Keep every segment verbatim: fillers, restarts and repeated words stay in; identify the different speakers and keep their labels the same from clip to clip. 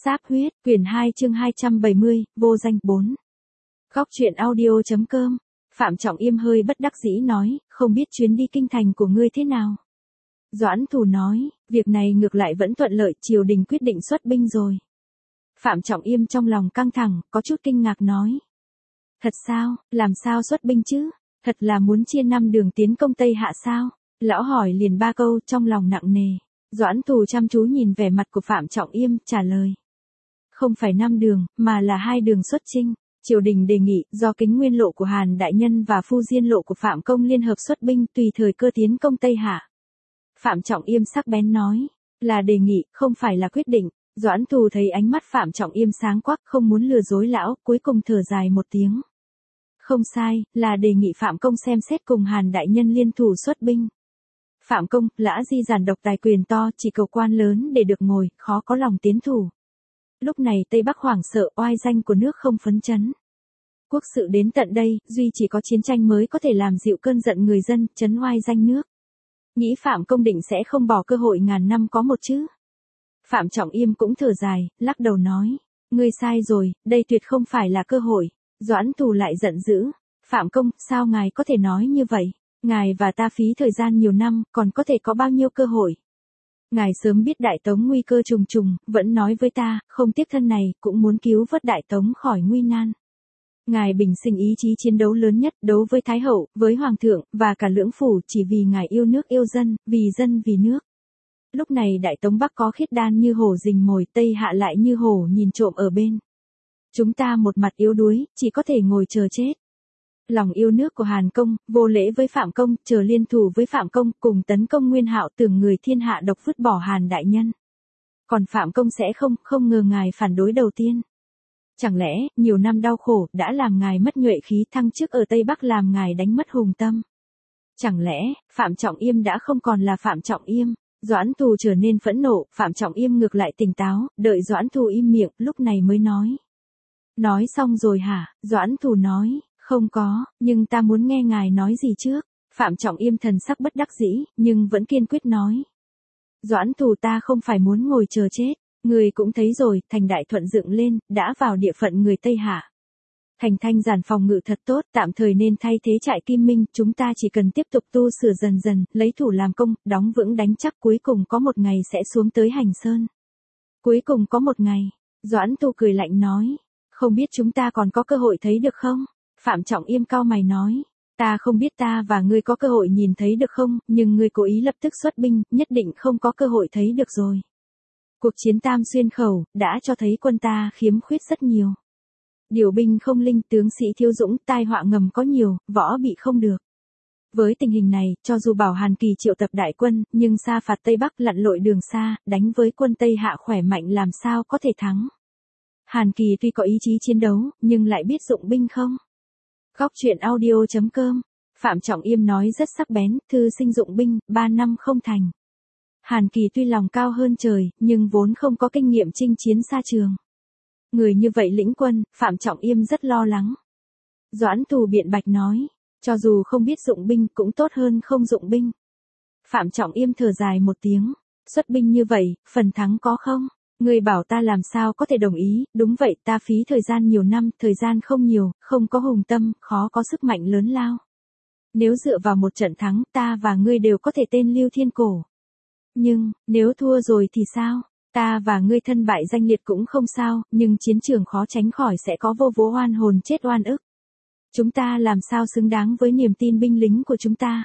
Speaker 1: Sáp huyết, quyển hai chương hai trăm bảy mươi, vô danh bốn. Góc truyện audio.com. Phạm Trọng Yêm hơi bất đắc dĩ nói, không biết chuyến đi kinh thành của ngươi thế nào. Doãn Thù nói, việc này ngược lại vẫn thuận lợi, triều đình quyết định xuất binh rồi. Phạm Trọng Yêm trong lòng căng thẳng, có chút kinh ngạc nói. Thật sao, làm sao xuất binh chứ? Thật là muốn chia năm đường tiến công Tây Hạ sao? Lão hỏi liền ba câu, trong lòng nặng nề. Doãn Thù chăm chú nhìn vẻ mặt của Phạm Trọng Yêm, trả lời. Không phải năm đường, mà là hai đường xuất chinh. Triều đình đề nghị, do Kính Nguyên lộ của Hàn Đại Nhân và Phu Diên lộ của Phạm Công liên hợp xuất binh tùy thời cơ tiến công Tây Hạ. Phạm Trọng Yêm sắc bén nói, là đề nghị, không phải là quyết định. Doãn Thù thấy ánh mắt Phạm Trọng Yêm sáng quắc, không muốn lừa dối lão, cuối cùng thở dài một tiếng. Không sai, là đề nghị Phạm Công xem xét cùng Hàn Đại Nhân liên thủ xuất binh. Phạm Công, lã di giản độc tài quyền to, chỉ cầu quan lớn để được ngồi, khó có lòng tiến thủ. Lúc này Tây Bắc hoảng sợ, oai danh của nước không phấn chấn. Quốc sự đến tận đây, duy chỉ có chiến tranh mới có thể làm dịu cơn giận người dân, trấn oai danh nước. Nghĩ Phạm Công định sẽ không bỏ cơ hội ngàn năm có một chứ. Phạm Trọng Yêm cũng thở dài, lắc đầu nói, ngươi sai rồi, đây tuyệt không phải là cơ hội. Doãn Thù lại giận dữ, Phạm Công, sao ngài có thể nói như vậy? Ngài và ta phí thời gian nhiều năm, còn có thể có bao nhiêu cơ hội? Ngài sớm biết Đại Tống nguy cơ trùng trùng, vẫn nói với ta, không tiếc thân này, cũng muốn cứu vớt Đại Tống khỏi nguy nan. Ngài bình sinh ý chí chiến đấu lớn nhất, đấu với Thái Hậu, với Hoàng thượng, và cả lưỡng phủ, chỉ vì ngài yêu nước yêu dân, vì dân vì nước. Lúc này Đại Tống Bắc có khiết đan như hổ rình mồi, Tây Hạ lại như hổ nhìn trộm ở bên. Chúng ta một mặt yếu đuối, chỉ có thể ngồi chờ chết. Lòng yêu nước của Hàn Công, vô lễ với Phạm Công, chờ liên thủ với Phạm Công, cùng tấn công Nguyên Hạo, tưởng người thiên hạ độc vứt bỏ Hàn Đại Nhân. Còn Phạm Công sẽ không, không ngờ ngài phản đối đầu tiên. Chẳng lẽ, nhiều năm đau khổ, đã làm ngài mất nhuệ khí, thăng chức ở Tây Bắc làm ngài đánh mất hùng tâm. Chẳng lẽ, Phạm Trọng Yêm đã không còn là Phạm Trọng Yêm. Doãn Thù trở nên phẫn nộ, Phạm Trọng Yêm ngược lại tỉnh táo, đợi Doãn Thù im miệng, lúc này mới nói. Nói xong rồi hả? Doãn Thù nói, không có, nhưng ta muốn nghe ngài nói gì trước. Phạm Trọng Yêm thần sắc bất đắc dĩ, nhưng vẫn kiên quyết nói. Doãn Thù, ta không phải muốn ngồi chờ chết, người cũng thấy rồi, thành Đại Thuận dựng lên, đã vào địa phận người Tây Hạ. Thành Thanh Giản phòng ngự thật tốt, tạm thời nên thay thế trại Kim Minh, chúng ta chỉ cần tiếp tục tu sửa dần dần, lấy thủ làm công, đóng vững đánh chắc, cuối cùng có một ngày sẽ xuống tới Hành Sơn. Cuối cùng có một ngày, Doãn Thù cười lạnh nói, không biết chúng ta còn có cơ hội thấy được không? Phạm Trọng Yêm cau mày nói, ta không biết ta và ngươi có cơ hội nhìn thấy được không, nhưng ngươi cố ý lập tức xuất binh, nhất định không có cơ hội thấy được rồi. Cuộc chiến Tam Xuyên Khẩu, đã cho thấy quân ta khiếm khuyết rất nhiều. Điều binh không linh, tướng sĩ thiếu dũng, tai họa ngầm có nhiều, võ bị không được. Với tình hình này, cho dù bảo Hàn Kỳ triệu tập đại quân, nhưng xa phạt Tây Bắc lặn lội đường xa, đánh với quân Tây Hạ khỏe mạnh làm sao có thể thắng. Hàn Kỳ tuy có ý chí chiến đấu, nhưng lại biết dụng binh không? Góc truyện audio.com. Phạm Trọng Yêm nói rất sắc bén, thư sinh dụng binh, ba năm không thành. Hàn Kỳ tuy lòng cao hơn trời, nhưng vốn không có kinh nghiệm chinh chiến xa trường. Người như vậy lĩnh quân, Phạm Trọng Yêm rất lo lắng. Doãn Thù biện bạch nói, cho dù không biết dụng binh cũng tốt hơn không dụng binh. Phạm Trọng Yêm thở dài một tiếng, xuất binh như vậy, phần thắng có không? Người bảo ta làm sao có thể đồng ý, đúng vậy, ta phí thời gian nhiều năm, thời gian không nhiều, không có hùng tâm, khó có sức mạnh lớn lao. Nếu dựa vào một trận thắng, ta và ngươi đều có thể tên lưu thiên cổ. Nhưng, nếu thua rồi thì sao? Ta và ngươi thân bại danh liệt cũng không sao, nhưng chiến trường khó tránh khỏi sẽ có vô vô oan hồn chết oan ức. Chúng ta làm sao xứng đáng với niềm tin binh lính của chúng ta?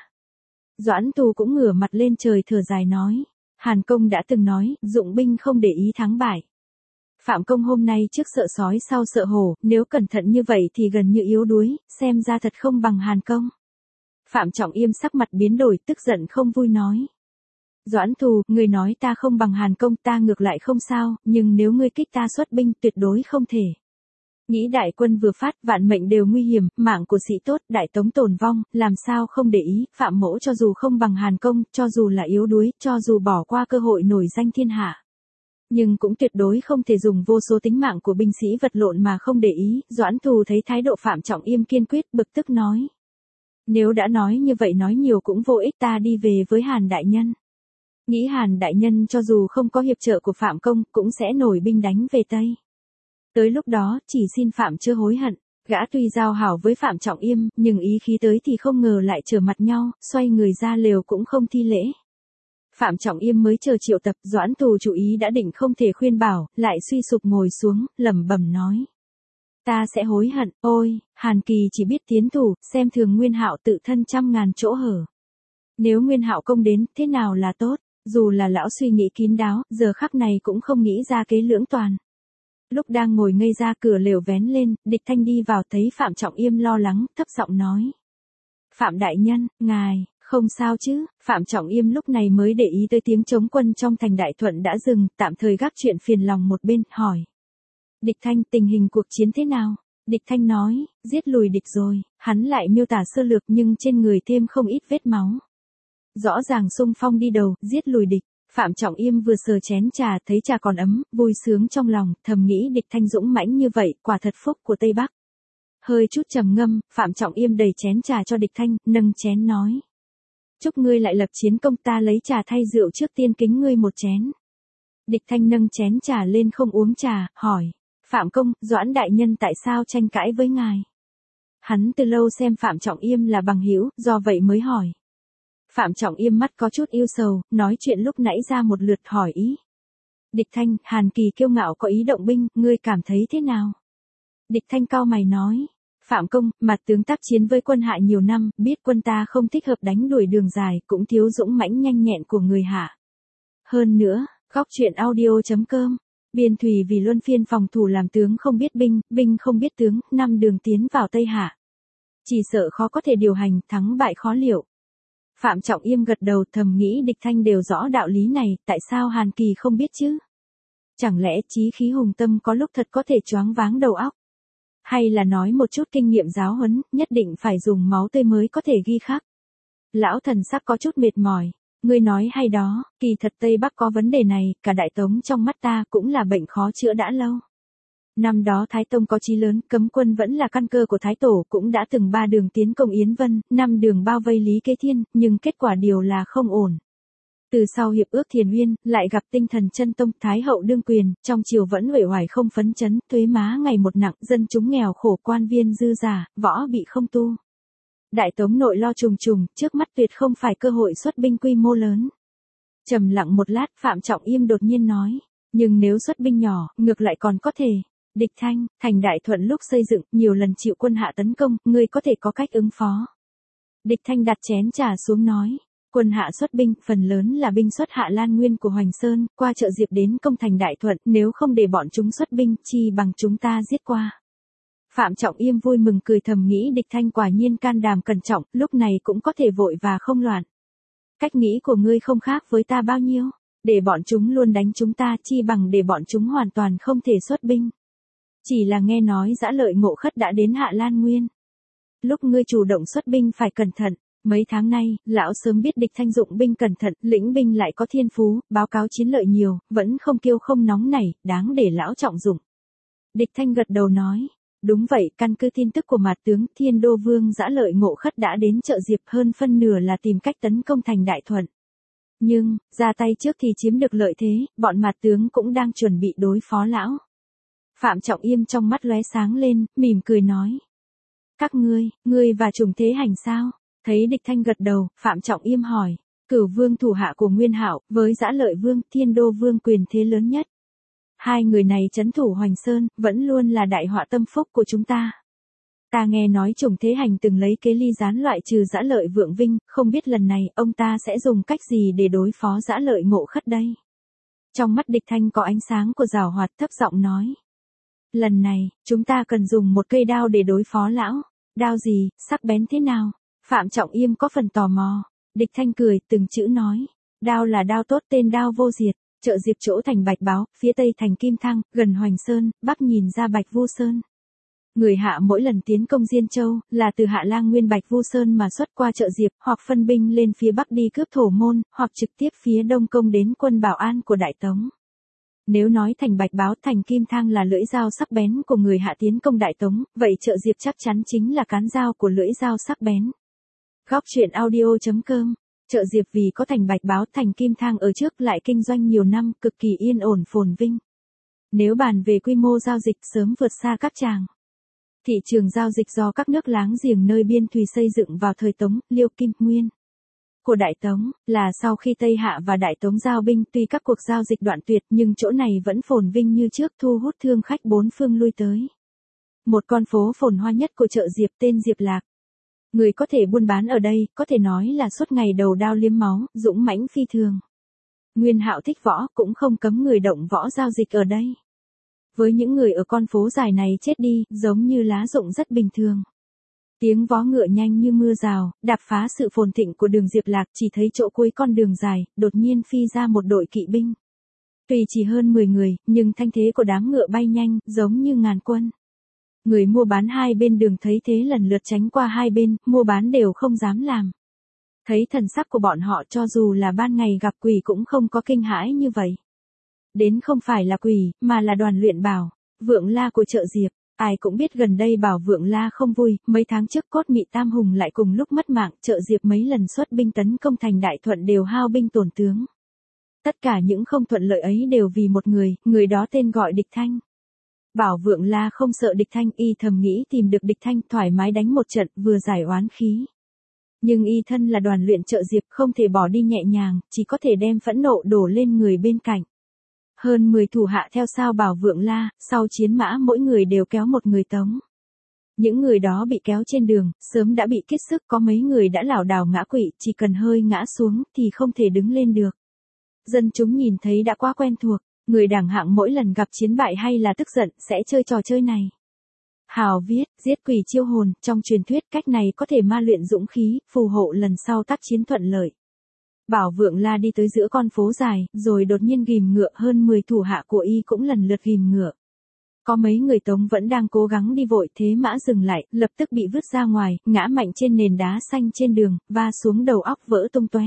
Speaker 1: Doãn Thù cũng ngửa mặt lên trời thở dài nói. Hàn Công đã từng nói, dụng binh không để ý thắng bại. Phạm Công hôm nay trước sợ sói sau sợ hổ, nếu cẩn thận như vậy thì gần như yếu đuối, xem ra thật không bằng Hàn Công. Phạm Trọng Yêm sắc mặt biến đổi, tức giận không vui nói. Doãn Thù, ngươi nói ta không bằng Hàn Công, ta ngược lại không sao, nhưng nếu ngươi kích ta xuất binh, tuyệt đối không thể. Nghĩ đại quân vừa phát, vạn mệnh đều nguy hiểm, mạng của sĩ tốt, Đại Tống tổn vong, làm sao không để ý, Phạm Mỗ cho dù không bằng Hàn Công, cho dù là yếu đuối, cho dù bỏ qua cơ hội nổi danh thiên hạ. Nhưng cũng tuyệt đối không thể dùng vô số tính mạng của binh sĩ vật lộn mà không để ý, Doãn Thù thấy thái độ Phạm Trọng Yêm kiên quyết, bực tức nói. Nếu đã nói như vậy nói nhiều cũng vô ích, ta đi về với Hàn Đại Nhân. Nghĩ Hàn đại nhân cho dù không có hiệp trợ của Phạm công, cũng sẽ nổi binh đánh về Tây. Tới lúc đó, chỉ xin Phạm chưa hối hận. Gã tuy giao hảo với Phạm Trọng Yêm, nhưng ý khí tới thì không ngờ lại trở mặt nhau, xoay người ra lều cũng không thi lễ. Phạm Trọng Yêm mới chờ triệu tập, Doãn Tù chủ ý đã định không thể khuyên bảo, lại suy sụp ngồi xuống, lẩm bẩm nói. Ta sẽ hối hận, ôi, Hàn Kỳ chỉ biết tiến thủ, xem thường Nguyên Hạo tự thân trăm ngàn chỗ hở. Nếu Nguyên Hạo công đến, thế nào là tốt, dù là lão suy nghĩ kín đáo, giờ khắc này cũng không nghĩ ra kế lưỡng toàn. Lúc đang ngồi ngây ra cửa lều vén lên, Địch Thanh đi vào thấy Phạm Trọng Yêm lo lắng, thấp giọng nói. Phạm đại nhân, ngài, không sao chứ, Phạm Trọng Yêm lúc này mới để ý tới tiếng chống quân trong thành Đại Thuận đã dừng, tạm thời gác chuyện phiền lòng một bên, hỏi. Địch Thanh, tình hình cuộc chiến thế nào? Địch Thanh nói, giết lùi địch rồi, hắn lại miêu tả sơ lược nhưng trên người thêm không ít vết máu. Rõ ràng xung phong đi đầu, giết lùi địch. Phạm Trọng Yêm vừa sờ chén trà thấy trà còn ấm, vui sướng trong lòng, thầm nghĩ Địch Thanh dũng mãnh như vậy, quả thật phúc của Tây Bắc. Hơi chút trầm ngâm, Phạm Trọng Yêm đầy chén trà cho Địch Thanh, nâng chén nói. Chúc ngươi lại lập chiến công, ta lấy trà thay rượu trước tiên kính ngươi một chén. Địch Thanh nâng chén trà lên không uống trà, hỏi. Phạm công, Doãn đại nhân tại sao tranh cãi với ngài? Hắn từ lâu xem Phạm Trọng Yêm là bằng hữu, do vậy mới hỏi. Phạm Trọng Yêm mắt có chút yêu sầu, nói chuyện lúc nãy ra một lượt hỏi ý. Địch Thanh, Hàn Kỳ kiêu ngạo có ý động binh, ngươi cảm thấy thế nào? Địch Thanh cau mày nói. Phạm công, mặt tướng tác chiến với quân Hạ nhiều năm, biết quân ta không thích hợp đánh đuổi đường dài, cũng thiếu dũng mãnh nhanh nhẹn của người Hạ. Hơn nữa, góc truyện audio chấm com, Biên Thùy vì luân phiên phòng thủ làm tướng không biết binh, binh không biết tướng, năm đường tiến vào Tây Hạ. Chỉ sợ khó có thể điều hành, thắng bại khó liệu. Phạm Trọng Yêm gật đầu, thầm nghĩ Địch Thanh đều rõ đạo lý này, tại sao Hàn Kỳ không biết chứ? Chẳng lẽ chí khí hùng tâm có lúc thật có thể choáng váng đầu óc? Hay là nói một chút kinh nghiệm giáo huấn, nhất định phải dùng máu tươi mới có thể ghi khắc? Lão thần sắc có chút mệt mỏi. Ngươi nói hay đó, kỳ thật Tây Bắc có vấn đề này, cả Đại Tống trong mắt ta cũng là bệnh khó chữa đã lâu. Năm đó Thái Tông có chí lớn, cấm quân vẫn là căn cơ của Thái Tổ, cũng đã từng ba đường tiến công Yến Vân, năm đường bao vây Lý Kế Thiên, nhưng kết quả điều là không ổn. Từ sau hiệp ước Thiền Uyên, lại gặp tinh thần chân tông, Thái Hậu đương quyền, trong triều vẫn uể oải không phấn chấn, thuế má ngày một nặng, dân chúng nghèo khổ, quan viên dư giả, võ bị không tu. Đại Tống nội lo trùng trùng, trước mắt tuyệt không phải cơ hội xuất binh quy mô lớn. Trầm lặng một lát, Phạm Trọng Yêm đột nhiên nói, nhưng nếu xuất binh nhỏ, ngược lại còn có thể. Địch Thanh, thành Đại Thuận lúc xây dựng, nhiều lần chịu quân Hạ tấn công, ngươi có thể có cách ứng phó. Địch Thanh đặt chén trà xuống nói, quân Hạ xuất binh, phần lớn là binh xuất Hạ Lan Nguyên của Hoành Sơn, qua chợ Diệp đến công thành Đại Thuận, nếu không để bọn chúng xuất binh, chi bằng chúng ta giết qua. Phạm Trọng Yêm vui mừng cười thầm nghĩ Địch Thanh quả nhiên can đảm cẩn trọng, lúc này cũng có thể vội và không loạn. Cách nghĩ của ngươi không khác với ta bao nhiêu, để bọn chúng luôn đánh chúng ta, chi bằng để bọn chúng hoàn toàn không thể xuất binh. Chỉ là nghe nói Dã Lợi Ngộ Khất đã đến Hạ Lan Nguyên. Lúc ngươi chủ động xuất binh phải cẩn thận, mấy tháng nay, lão sớm biết Địch Thanh dụng binh cẩn thận, lĩnh binh lại có thiên phú, báo cáo chiến lợi nhiều, vẫn không kiêu không nóng nảy, đáng để lão trọng dụng. Địch Thanh gật đầu nói, đúng vậy, căn cứ tin tức của mạt tướng, Thiên Đô Vương Dã Lợi Ngộ Khất đã đến chợ Diệp, hơn phân nửa là tìm cách tấn công thành Đại Thuận. Nhưng, ra tay trước thì chiếm được lợi thế, bọn mạt tướng cũng đang chuẩn bị đối phó lão. Phạm Trọng Yêm trong mắt lóe sáng lên, mỉm cười nói. Các ngươi, ngươi và Trùng Thế Hành sao? Thấy Địch Thanh gật đầu, Phạm Trọng Yêm hỏi. Cửu Vương thủ hạ của Nguyên Hạo, với Dã Lợi Vương, Thiên Đô Vương quyền thế lớn nhất. Hai người này trấn thủ Hoành Sơn, vẫn luôn là đại họa tâm phúc của chúng ta. Ta nghe nói Trùng Thế Hành từng lấy kế ly gián loại trừ Dã Lợi Vượng Vinh, không biết lần này ông ta sẽ dùng cách gì để đối phó Dã Lợi Ngộ Khất đây? Trong mắt Địch Thanh có ánh sáng của giảo hoạt, thấp giọng nói. Lần này, chúng ta cần dùng một cây đao để đối phó lão. Đao gì, sắc bén thế nào? Phạm Trọng Yêm có phần tò mò. Địch Thanh cười, từng chữ nói. Đao là đao tốt, tên đao vô diệt. Chợ Diệp chỗ thành Bạch Báo, phía tây thành Kim Thăng, gần Hoành Sơn, bắc nhìn ra Bạch Vu Sơn. Người Hạ mỗi lần tiến công Diên Châu, là từ Hạ Lang Nguyên Bạch Vu Sơn mà xuất qua chợ Diệp, hoặc phân binh lên phía bắc đi cướp Thổ Môn, hoặc trực tiếp phía đông công đến quân Bảo An của Đại Tống. Nếu nói thành Bạch Báo, thành Kim Thang là lưỡi dao sắc bén của người Hạ tiến công Đại Tống, vậy chợ Diệp chắc chắn chính là cán dao của lưỡi dao sắc bén. Góc truyện audio chấm com Chợ Diệp vì có thành Bạch Báo thành Kim Thang ở trước lại kinh doanh nhiều năm, cực kỳ yên ổn phồn vinh. Nếu bàn về quy mô giao dịch sớm vượt xa các tràng. Thị trường giao dịch do các nước láng giềng nơi biên thùy xây dựng vào thời Tống, Liêu Kim Nguyên. Của Đại Tống, là sau khi Tây Hạ và Đại Tống giao binh, tuy các cuộc giao dịch đoạn tuyệt nhưng chỗ này vẫn phồn vinh như trước, thu hút thương khách bốn phương lui tới. Một con phố phồn hoa nhất của chợ Diệp tên Diệp Lạc. Người có thể buôn bán ở đây, có thể nói là suốt ngày đầu đao liếm máu, dũng mãnh phi thường. Nguyên Hạo thích võ, cũng không cấm người động võ giao dịch ở đây. Với những người ở con phố dài này chết đi, giống như lá rụng rất bình thường. Tiếng vó ngựa nhanh như mưa rào, đạp phá sự phồn thịnh của đường Diệp Lạc, chỉ thấy chỗ cuối con đường dài, đột nhiên phi ra một đội kỵ binh. Tuy chỉ hơn mười người, nhưng thanh thế của đám ngựa bay nhanh, giống như ngàn quân. Người mua bán hai bên đường thấy thế lần lượt tránh qua hai bên, mua bán đều không dám làm. Thấy thần sắc của bọn họ cho dù là ban ngày gặp quỷ cũng không có kinh hãi như vậy. Đến không phải là quỷ, mà là đoàn luyện bảo, Vượng La của chợ Diệp. Ai cũng biết gần đây Bảo Vượng La không vui, mấy tháng trước Cốt Mị Tam Hùng lại cùng lúc mất mạng, chợ Diệp mấy lần xuất binh tấn công thành Đại Thuận đều hao binh tổn tướng. Tất cả những không thuận lợi ấy đều vì một người, người đó tên gọi Địch Thanh. Bảo Vượng La không sợ Địch Thanh, y thầm nghĩ tìm được Địch Thanh thoải mái đánh một trận, vừa giải oán khí. Nhưng y thân là đoàn luyện chợ Diệp không thể bỏ đi nhẹ nhàng, chỉ có thể đem phẫn nộ đổ lên người bên cạnh. Hơn mười thủ hạ theo sau Bảo Vượng La, sau chiến mã mỗi người đều kéo một người tống. Những người đó bị kéo trên đường, sớm đã bị kiết sức, có mấy người đã lảo đảo ngã quỵ, chỉ cần hơi ngã xuống thì không thể đứng lên được. Dân chúng nhìn thấy đã quá quen thuộc, người đẳng hạng mỗi lần gặp chiến bại hay là tức giận sẽ chơi trò chơi này. Hào viết, giết quỷ chiêu hồn, trong truyền thuyết cách này có thể ma luyện dũng khí, phù hộ lần sau tác chiến thuận lợi. Bảo Vượng La đi tới giữa con phố dài, rồi đột nhiên ghìm ngựa, hơn mười thủ hạ của y cũng lần lượt ghìm ngựa. Có mấy người Tống vẫn đang cố gắng đi vội, thế mã dừng lại, lập tức bị vứt ra ngoài, ngã mạnh trên nền đá xanh trên đường, va xuống đầu óc vỡ tung tóe.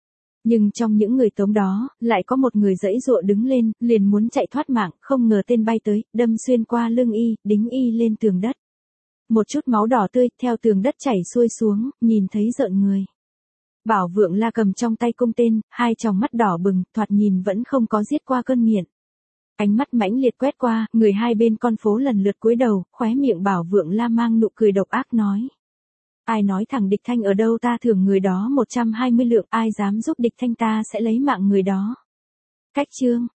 Speaker 1: Nhưng trong những người Tống đó, lại có một người giãy giụa đứng lên, liền muốn chạy thoát mạng, không ngờ tên bay tới, đâm xuyên qua lưng y, đính y lên tường đất. Một chút máu đỏ tươi theo tường đất chảy xuôi xuống, nhìn thấy rợn người. Bảo Vượng La cầm trong tay cung tên, hai tròng mắt đỏ bừng, thoạt nhìn vẫn không có giết qua cơn nghiện. Ánh mắt mãnh liệt quét qua, người hai bên con phố lần lượt cúi đầu, khóe miệng Bảo Vượng La mang nụ cười độc ác nói. Ai nói thằng Địch Thanh ở đâu ta thưởng người đó một trăm hai mươi lượng, ai dám giúp Địch Thanh ta sẽ lấy mạng người đó. Cách chương.